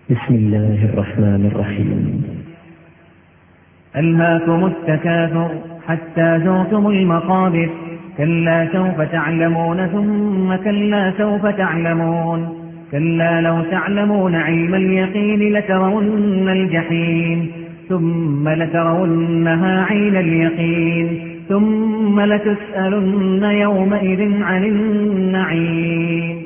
بسم الله الرحمن الرحيم. ألهاكم التكاثر حتى زرتم المقابر، كلا سوف تعلمون ثم كلا سوف تعلمون، كلا لو تعلمون علم اليقين لترون الجحيم ثم لترونها عين اليقين ثم لتسألن يومئذ عن النعيم.